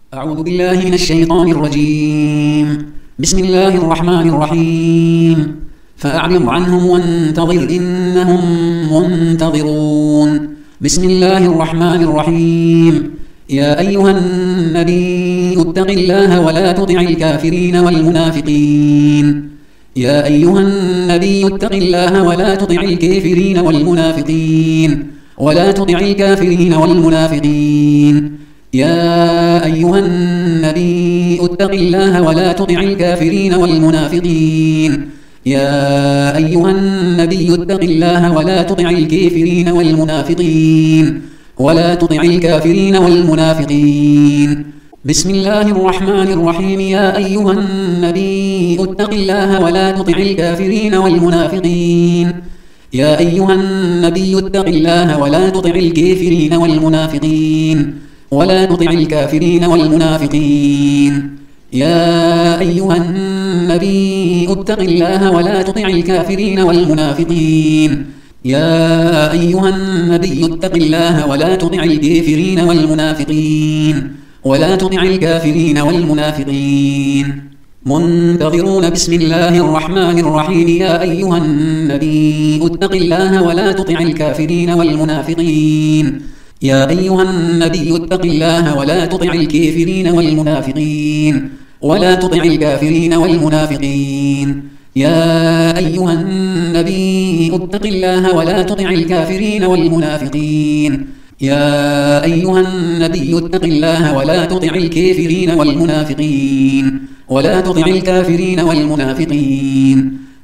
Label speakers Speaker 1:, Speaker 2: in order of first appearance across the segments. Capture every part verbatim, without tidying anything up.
Speaker 1: أعوذ بالله من الشيطان الرجيم. بسم الله الرحمن الرحيم. فأعرض عنهم وانتظر إنهم منتظرون. بسم الله الرحمن الرحيم. يا أيها النبي اتق الله ولا تطع الكافرين والمنافقين. يا أيها النبي اتق الله ولا تطع الكافرين والمنافقين ولا تطع الكافرين والمنافقين. يا أيها النبي اتق الله ولا تطع الكافرين والمنافقين. يا أيها النبي اتق الله ولا تطع الكافرين والمنافقين ولا تطع الكافرين والمنافقين. بسم الله الرحمن الرحيم. يا أيها النبي اتق الله ولا تطع الكافرين والمنافقين. يا أيها النبي اتق الله ولا تطع الكافرين والمنافقين ولا تطع الكافرين والمنافقين. يا أيها النبي اتق الله ولا تطع الكافرين والمنافقين. يا أيها النبي اتق الله ولا تطع الكافرين والمنافقين ولا تطع الكافرين والمنافقين. منتظرون. بسم الله الرحمن الرحيم. يا أيها النبي اتق الله ولا تطع الكافرين والمنافقين. يا أيها النبي اتق الله ولا تطع الكافرين والمنافقين ولا تطع الكافرين والمنافقين. يا أيها النبي اتق الله ولا تطع الكافرين والمنافقين. يا أيها النبي اتق الله ولا تطع الكافرين والمنافقين ولا تطع الكافرين والمنافقين.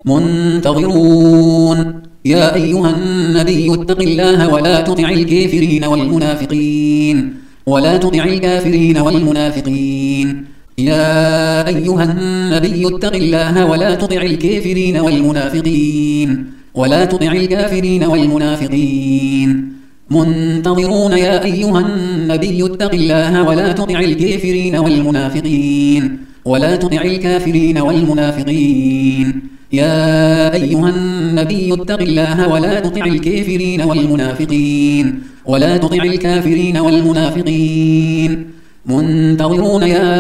Speaker 1: منتظرون. يا أيها النبي اتق الله ولا تطع الكافرين والمنافقين ولا تطع الكافرين والمنافقين. يا أيها النبي اتق الله ولا تطع الكافرين والمنافقين ولا تطع الكافرين والمنافقين. منتظرون. يا أيها النبي اتق الله ولا تطع الكافرين والمنافقين ولا تطع الكافرين والمنافقين. يا أيها النبي اتق الله ولا تطع الكافرين والمنافقين ولا تطع الكافرين والمنافقين. منتظرون. يا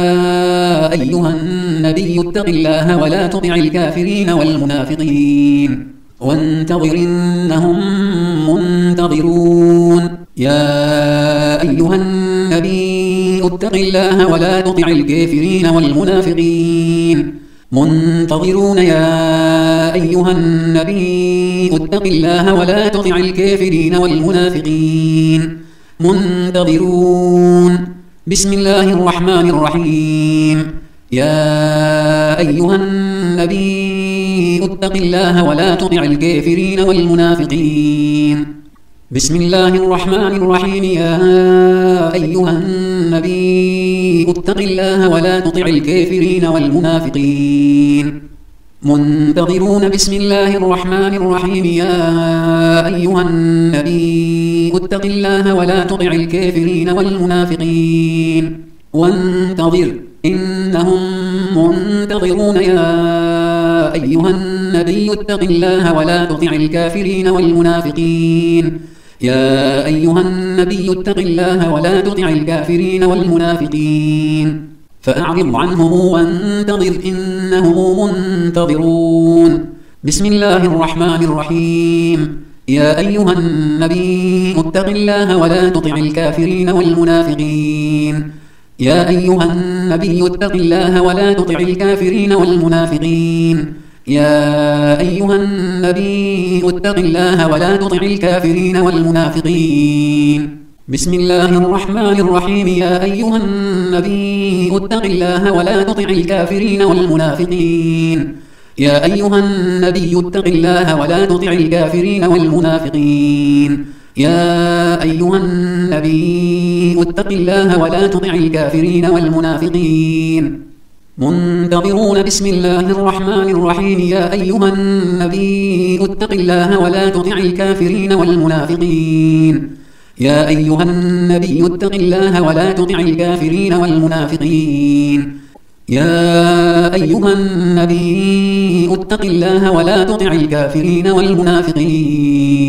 Speaker 1: أيها النبي اتق الله ولا تطع الكافرين والمنافقين وانتظر إنهم منتظرون. يا أيها النبي اتق الله ولا تطع الكافرين والمنافقين. منتظرون. يا أيها النبي اتق الله ولا تطع الكافرين والمنافقين. منتظرون. بسم الله الرحمن الرحيم. يا أيها النبي اتق الله ولا تطع الكافرين والمنافقين. بسم الله الرحمن الرحيم. يا أيها النبي اتق الله ولا تطع الكافرين والمنافقين. منتظرون. بسم الله الرحمن الرحيم. يا أيها النبي اتق الله ولا تطع الكافرين والمنافقين وانتظر إنهم منتظرون. يا أيها النبي اتق الله ولا تطع الكافرين والمنافقين. يا أيها النبي اتق الله ولا تطع الكافرين والمنافقين. فأعرض عنهم وانتظر إنهم منتظرون. بسم الله الرحمن الرحيم. يا أيها النبي اتق الله ولا تطع الكافرين والمنافقين. يا أيها النبي اتق الله ولا تطع الكافرين والمنافقين. يا أيها النبي اتق الله ولا تطع الكافرين والمنافقين. بسم الله الرحمن الرحيم. يا أيها النبي اتق الله ولا تطع الكافرين والمنافقين. يا أيها النبي اتق الله ولا تطع الكافرين والمنافقين. يا أيها النبي اتق الله ولا تطع الكافرين والمنافقين. منتظرون. بسم الله الرحمن الرحيم. يا أيها النبي اتق الله ولا تطع الكافرين والمنافقين. يا أيها النبي اتق الله ولا تطع الكافرين والمنافقين. يا أيها النبي اتق الله ولا تطع الكافرين والمنافقين.